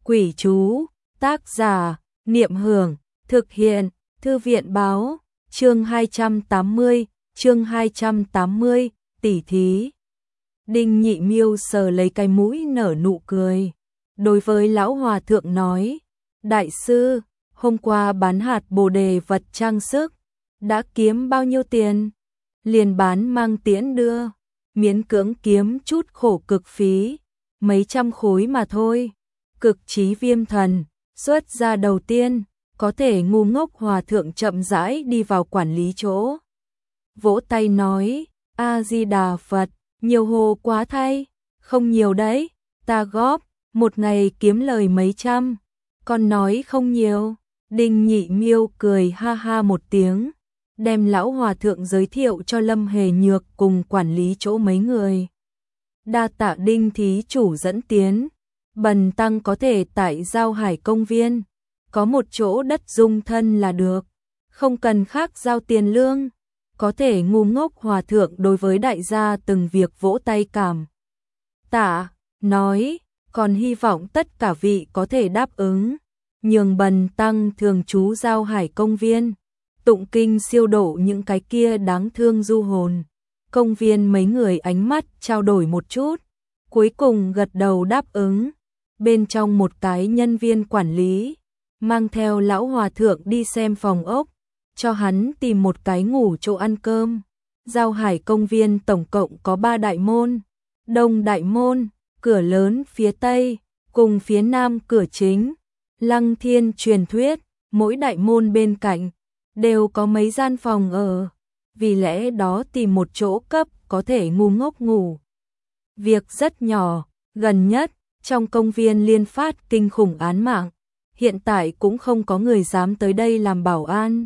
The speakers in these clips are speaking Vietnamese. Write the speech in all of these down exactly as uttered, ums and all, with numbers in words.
Quỷ chú, tác giả, Niệm Hưởng, thực hiện, Thư viện báo, chương hai trăm tám mươi, chương hai trăm tám mươi, tỉ thí. Đinh Nhị Miêu sờ lấy cái mũi nở nụ cười. Đối với lão hòa thượng nói, đại sư, hôm qua bán hạt bồ đề vật trang sức, đã kiếm bao nhiêu tiền? Liền bán mang tiễn đưa, miễn cưỡng kiếm chút khổ cực phí, mấy trăm khối mà thôi. Cực trí viêm thần, xuất ra đầu tiên, có thể ngu ngốc hòa thượng chậm rãi đi vào quản lý chỗ. Vỗ tay nói, A-di-đà Phật, nhiều hồ quá thay, không nhiều đấy, ta góp, một ngày kiếm lời mấy trăm, còn nói không nhiều. Đinh Nhị Miêu cười ha ha một tiếng, đem lão hòa thượng giới thiệu cho Lâm Hề Nhược cùng quản lý chỗ mấy người. Đa tạ Đinh thí chủ dẫn tiến, bần tăng có thể tại Giao Hải công viên, có một chỗ đất dung thân là được, không cần khác giao tiền lương. Có thể ngu ngốc hòa thượng đối với đại gia từng việc vỗ tay cảm tạ, nói, còn hy vọng tất cả vị có thể đáp ứng, nhường bần tăng thường trú Giao Hải công viên, tụng kinh siêu độ những cái kia đáng thương du hồn. Công viên mấy người ánh mắt trao đổi một chút, cuối cùng gật đầu đáp ứng. Bên trong một cái nhân viên quản lý, mang theo lão hòa thượng đi xem phòng ốc, cho hắn tìm một cái ngủ chỗ ăn cơm. Giao Hải công viên tổng cộng có ba đại môn, Đông đại môn, cửa lớn phía Tây, cùng phía Nam cửa chính. Lăng Thiên truyền thuyết, mỗi đại môn bên cạnh đều có mấy gian phòng ở, vì lẽ đó tìm một chỗ cấp có thể ngu ngốc ngủ. Việc rất nhỏ, gần nhất, trong công viên liên phát kinh khủng án mạng, hiện tại cũng không có người dám tới đây làm bảo an.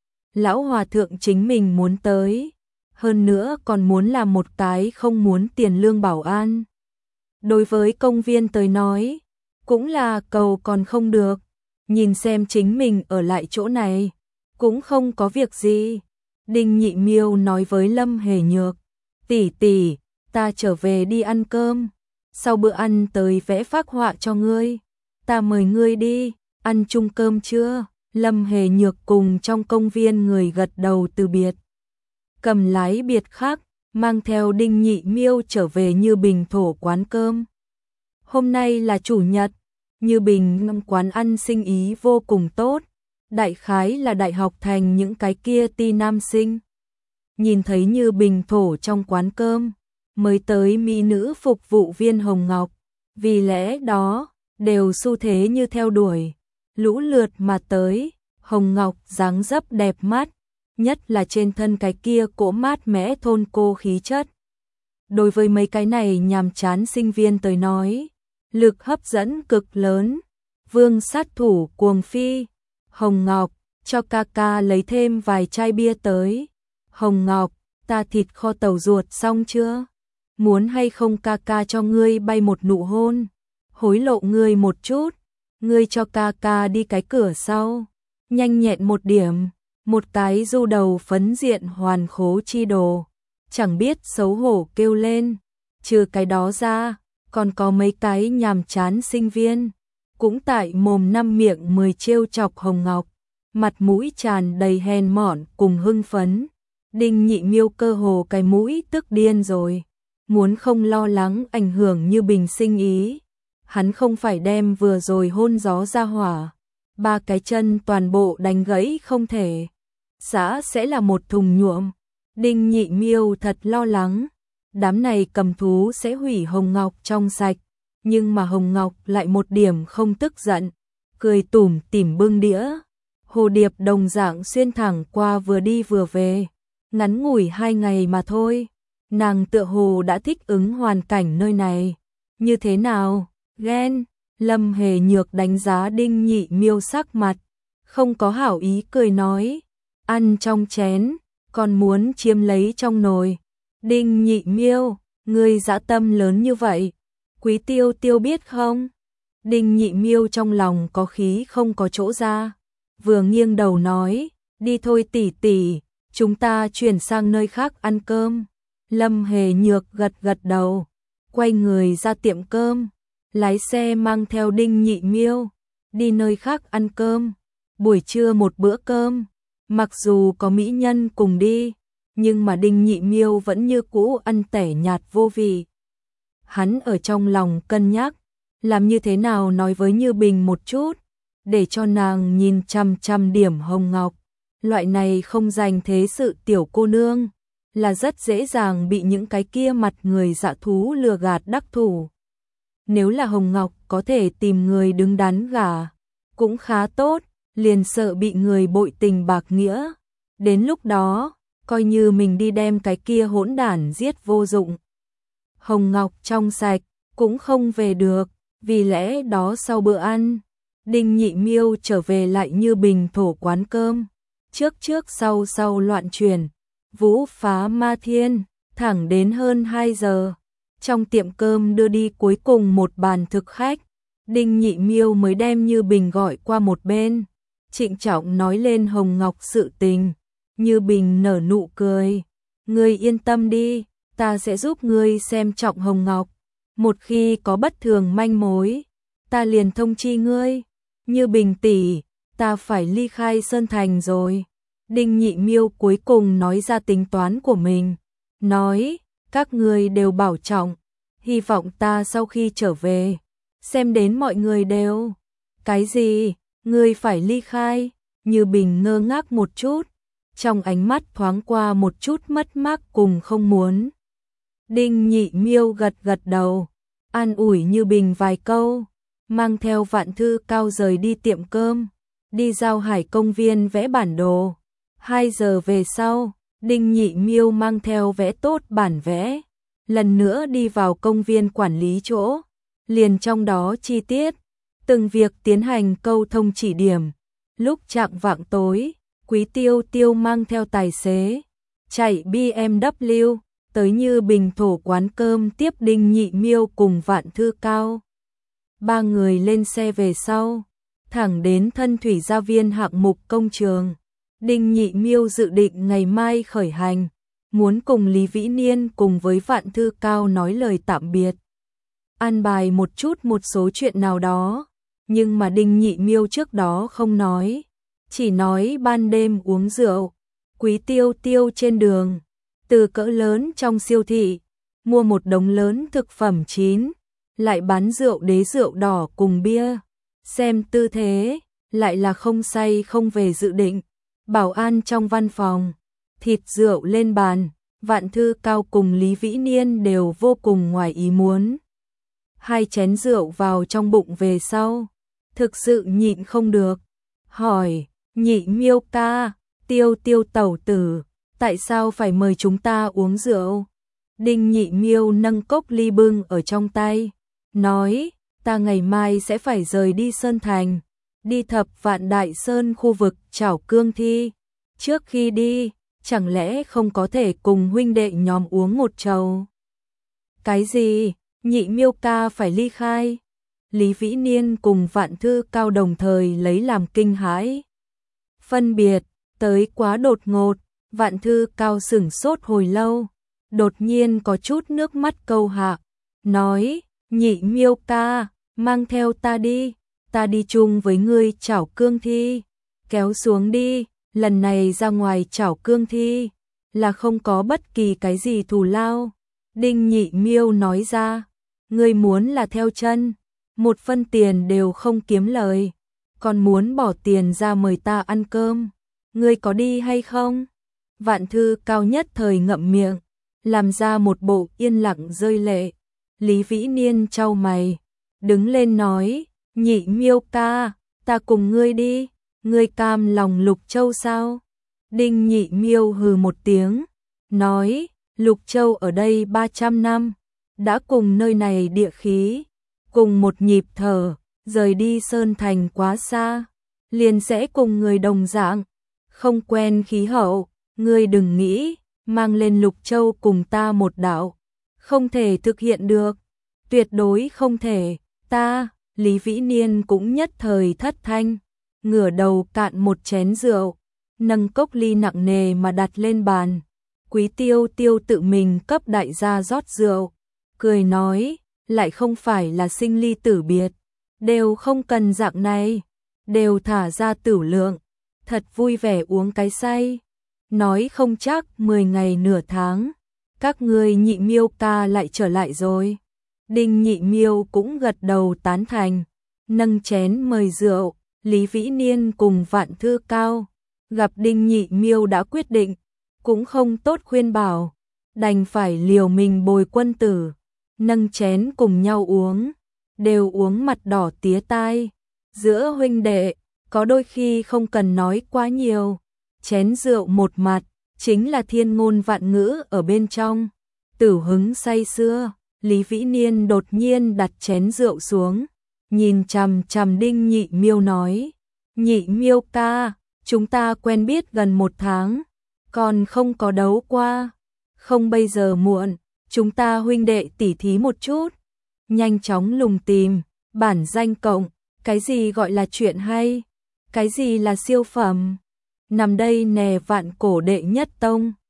Lão hòa thượng chính mình muốn tới, hơn nữa còn muốn làm một cái không muốn tiền lương bảo an. Đối với công viên tới nói, cũng là cầu còn không được, nhìn xem chính mình ở lại chỗ này, cũng không có việc gì. Đinh Nhị Miêu nói với Lâm Hề Nhược, tỷ tỷ, ta trở về đi ăn cơm, sau bữa ăn tới vẽ phác họa cho ngươi, ta mời ngươi đi, ăn chung cơm chưa? Lâm Hề Nhược cùng trong công viên người gật đầu từ biệt. Cầm lái biệt khác, mang theo Đinh Nhị Miêu trở về Như Bình thổ quán cơm. Hôm nay là chủ nhật, Như Bình năm quán ăn sinh ý vô cùng tốt, đại khái là đại học thành những cái kia ti nam sinh. Nhìn thấy Như Bình thổ trong quán cơm, mới tới mỹ nữ phục vụ viên Hồng Ngọc, vì lẽ đó, đều xu thế như theo đuổi. Lũ lượt mà tới, Hồng Ngọc dáng dấp đẹp mắt, nhất là trên thân cái kia cỗ mát mẽ thôn cô khí chất. Đối với mấy cái này nhàm chán sinh viên tới nói, lực hấp dẫn cực lớn. Vương sát thủ cuồng phi, Hồng Ngọc, cho ca ca lấy thêm vài chai bia tới. Hồng Ngọc, ta thịt kho tàu ruột xong chưa? Muốn hay không ca ca cho ngươi bay một nụ hôn, hối lộ ngươi một chút. Ngươi cho ca ca đi cái cửa sau, nhanh nhẹn một điểm, một cái du đầu phấn diện hoàn khố chi đồ, chẳng biết xấu hổ kêu lên. Trừ cái đó ra, còn có mấy cái nhàm chán sinh viên, cũng tại mồm năm miệng mười trêu chọc Hồng Ngọc, mặt mũi tràn đầy hèn mọn cùng hưng phấn. Đinh Nhị Miêu cơ hồ cái mũi tức điên rồi, muốn không lo lắng ảnh hưởng Như Bình sinh ý. Hắn không phải đem vừa rồi hôn gió ra hỏa, ba cái chân toàn bộ đánh gãy không thể. Xã sẽ là một thùng nhuộm. Đinh Nhị Miêu thật lo lắng, đám này cầm thú sẽ hủy Hồng Ngọc trong sạch, nhưng mà Hồng Ngọc lại một điểm không tức giận, cười tủm tỉm bưng đĩa. Hồ điệp đồng dạng xuyên thẳng qua vừa đi vừa về, ngắn ngủi hai ngày mà thôi, nàng tựa hồ đã thích ứng hoàn cảnh nơi này. Như thế nào? Ghen. Lâm Hề Nhược đánh giá Đinh Nhị Miêu sắc mặt, không có hảo ý cười nói, ăn trong chén, còn muốn chiếm lấy trong nồi. Đinh Nhị Miêu, ngươi dã tâm lớn như vậy, Quý Tiêu Tiêu biết không? Đinh Nhị Miêu trong lòng có khí không có chỗ ra, vừa nghiêng đầu nói, đi thôi tỷ tỷ, chúng ta chuyển sang nơi khác ăn cơm. Lâm Hề Nhược gật gật đầu, quay người ra tiệm cơm. lái xe mang theo Đinh Nhị Miêu, đi nơi khác ăn cơm, buổi trưa một bữa cơm, mặc dù có mỹ nhân cùng đi, nhưng mà Đinh Nhị Miêu vẫn như cũ ăn tẻ nhạt vô vị. Hắn ở trong lòng cân nhắc, làm như thế nào nói với Như Bình một chút, để cho nàng nhìn chằm chằm điểm Hồng Ngọc, loại này không dành thế sự tiểu cô nương, là rất dễ dàng bị những cái kia mặt người dạ thú lừa gạt đắc thủ. Nếu là Hồng Ngọc có thể tìm người đứng đắn gả, cũng khá tốt, liền sợ bị người bội tình bạc nghĩa. Đến lúc đó, coi như mình đi đem cái kia hỗn đản giết vô dụng. Hồng Ngọc trong sạch, cũng không về được, vì lẽ đó sau bữa ăn, Đinh Nhị Miêu trở về lại Như Bình thổ quán cơm. Trước trước sau sau loạn chuyển, vũ phá ma thiên, thẳng đến hơn hai giờ. Trong tiệm cơm đưa đi cuối cùng một bàn thực khách, Đinh Nhị Miêu mới đem Như Bình gọi qua một bên, trịnh trọng nói lên Hồng Ngọc sự tình. Như Bình nở nụ cười, ngươi yên tâm đi, ta sẽ giúp ngươi xem trọng Hồng Ngọc, một khi có bất thường manh mối, ta liền thông chi ngươi. Như Bình tỷ, ta phải ly khai Sơn Thành rồi. Đinh Nhị Miêu cuối cùng nói ra tính toán của mình, nói, các ngươi đều bảo trọng, hy vọng ta sau khi trở về, xem đến mọi người đều. Cái gì, ngươi phải ly khai? Như Bình ngơ ngác một chút, trong ánh mắt thoáng qua một chút mất mát cùng không muốn. Đinh Nhị Miêu gật gật đầu, an ủi Như Bình vài câu, mang theo Vạn Thư Cao rời đi tiệm cơm, đi Giao Hải công viên vẽ bản đồ. Hai giờ về sau, Đinh Nhị Miêu mang theo vẽ tốt bản vẽ, lần nữa đi vào công viên quản lý chỗ, liền trong đó chi tiết, từng việc tiến hành câu thông chỉ điểm. Lúc chạng vạng tối, Quý Tiêu Tiêu mang theo tài xế, chạy B M W, tới Như Bình thổ quán cơm tiếp Đinh Nhị Miêu cùng Vạn Thư Cao. Ba người lên xe về sau, thẳng đến Thân Thủy Gia Viên hạng mục công trường. Đinh Nhị Miêu dự định ngày mai khởi hành, muốn cùng Lý Vĩ Niên cùng với Vạn Thư Cao nói lời tạm biệt, an bài một chút một số chuyện nào đó, nhưng mà Đinh Nhị Miêu trước đó không nói, chỉ nói ban đêm uống rượu. Quý Tiêu Tiêu trên đường, từ cỡ lớn trong siêu thị, mua một đống lớn thực phẩm chín, lại bán rượu đế rượu đỏ cùng bia, xem tư thế, lại là không say không về dự định. Bảo an trong văn phòng, thịt rượu lên bàn, Vạn Thư Cao cùng Lý Vĩ Niên đều vô cùng ngoài ý muốn. Hai chén rượu vào trong bụng về sau, thực sự nhịn không được, hỏi, Nhị Miêu ca, Tiêu Tiêu tẩu tử, tại sao phải mời chúng ta uống rượu? Đinh Nhị Miêu nâng cốc ly bưng ở trong tay, nói, ta ngày mai sẽ phải rời đi Sơn Thành, đi Thập Vạn Đại Sơn khu vực Trảo Cương Thi. Trước khi đi, chẳng lẽ không có thể cùng huynh đệ nhóm uống một chầu? Cái gì? Nhị Miêu ca phải ly khai? Lý Vĩ Niên cùng Vạn Thư Cao đồng thời lấy làm kinh hãi. Phân biệt, tới quá đột ngột, Vạn Thư Cao sửng sốt hồi lâu, đột nhiên có chút nước mắt câu hạ, nói, Nhị Miêu ca, mang theo ta đi, ta đi chung với ngươi Trảo Cương Thi, kéo xuống đi, lần này ra ngoài Trảo Cương Thi, là không có bất kỳ cái gì thù lao. Đinh Nhị Miêu nói ra, ngươi muốn là theo chân, một phân tiền đều không kiếm lời, còn muốn bỏ tiền ra mời ta ăn cơm, ngươi có đi hay không? Vạn Thư Cao nhất thời ngậm miệng, làm ra một bộ yên lặng rơi lệ. Lý Vĩ Niên chau mày, đứng lên nói, Nhị Miêu ca, ta cùng ngươi đi, ngươi cam lòng Lục Châu sao? Đinh Nhị Miêu hừ một tiếng, nói, Lục Châu ở đây ba trăm năm, đã cùng nơi này địa khí, cùng một nhịp thở, rời đi Sơn Thành quá xa, liền sẽ cùng người đồng dạng, không quen khí hậu, ngươi đừng nghĩ, mang lên Lục Châu cùng ta một đạo, không thể thực hiện được, tuyệt đối không thể, ta, Lý Vĩ Niên cũng nhất thời thất thanh, ngửa đầu cạn một chén rượu, nâng cốc ly nặng nề mà đặt lên bàn. Quý Tiêu Tiêu tự mình cấp đại gia rót rượu, cười nói, lại không phải là sinh ly tử biệt, đều không cần dạng này, đều thả ra tửu lượng, thật vui vẻ uống cái say. Nói không chắc mười ngày nửa tháng, các ngươi Nhị Miêu ca lại trở lại rồi. Đinh Nhị Miêu cũng gật đầu tán thành, nâng chén mời rượu. Lý Vĩ Niên cùng Vạn Thư Cao gặp Đinh Nhị Miêu đã quyết định, cũng không tốt khuyên bảo, đành phải liều mình bồi quân tử, nâng chén cùng nhau uống, đều uống mặt đỏ tía tai. Giữa huynh đệ, có đôi khi không cần nói quá nhiều, chén rượu một mặt, chính là thiên ngôn vạn ngữ ở bên trong. Tử hứng say sưa, Lý Vĩ Niên đột nhiên đặt chén rượu xuống, nhìn chằm chằm Đinh Nhị Miêu nói, Nhị Miêu ca, chúng ta quen biết gần một tháng, còn không có đấu qua, không bây giờ muộn, chúng ta huynh đệ tỉ thí một chút, nhanh chóng lùng tìm, bản danh cộng, cái gì gọi là chuyện hay, cái gì là siêu phẩm, nằm đây nè vạn cổ đệ nhất tông.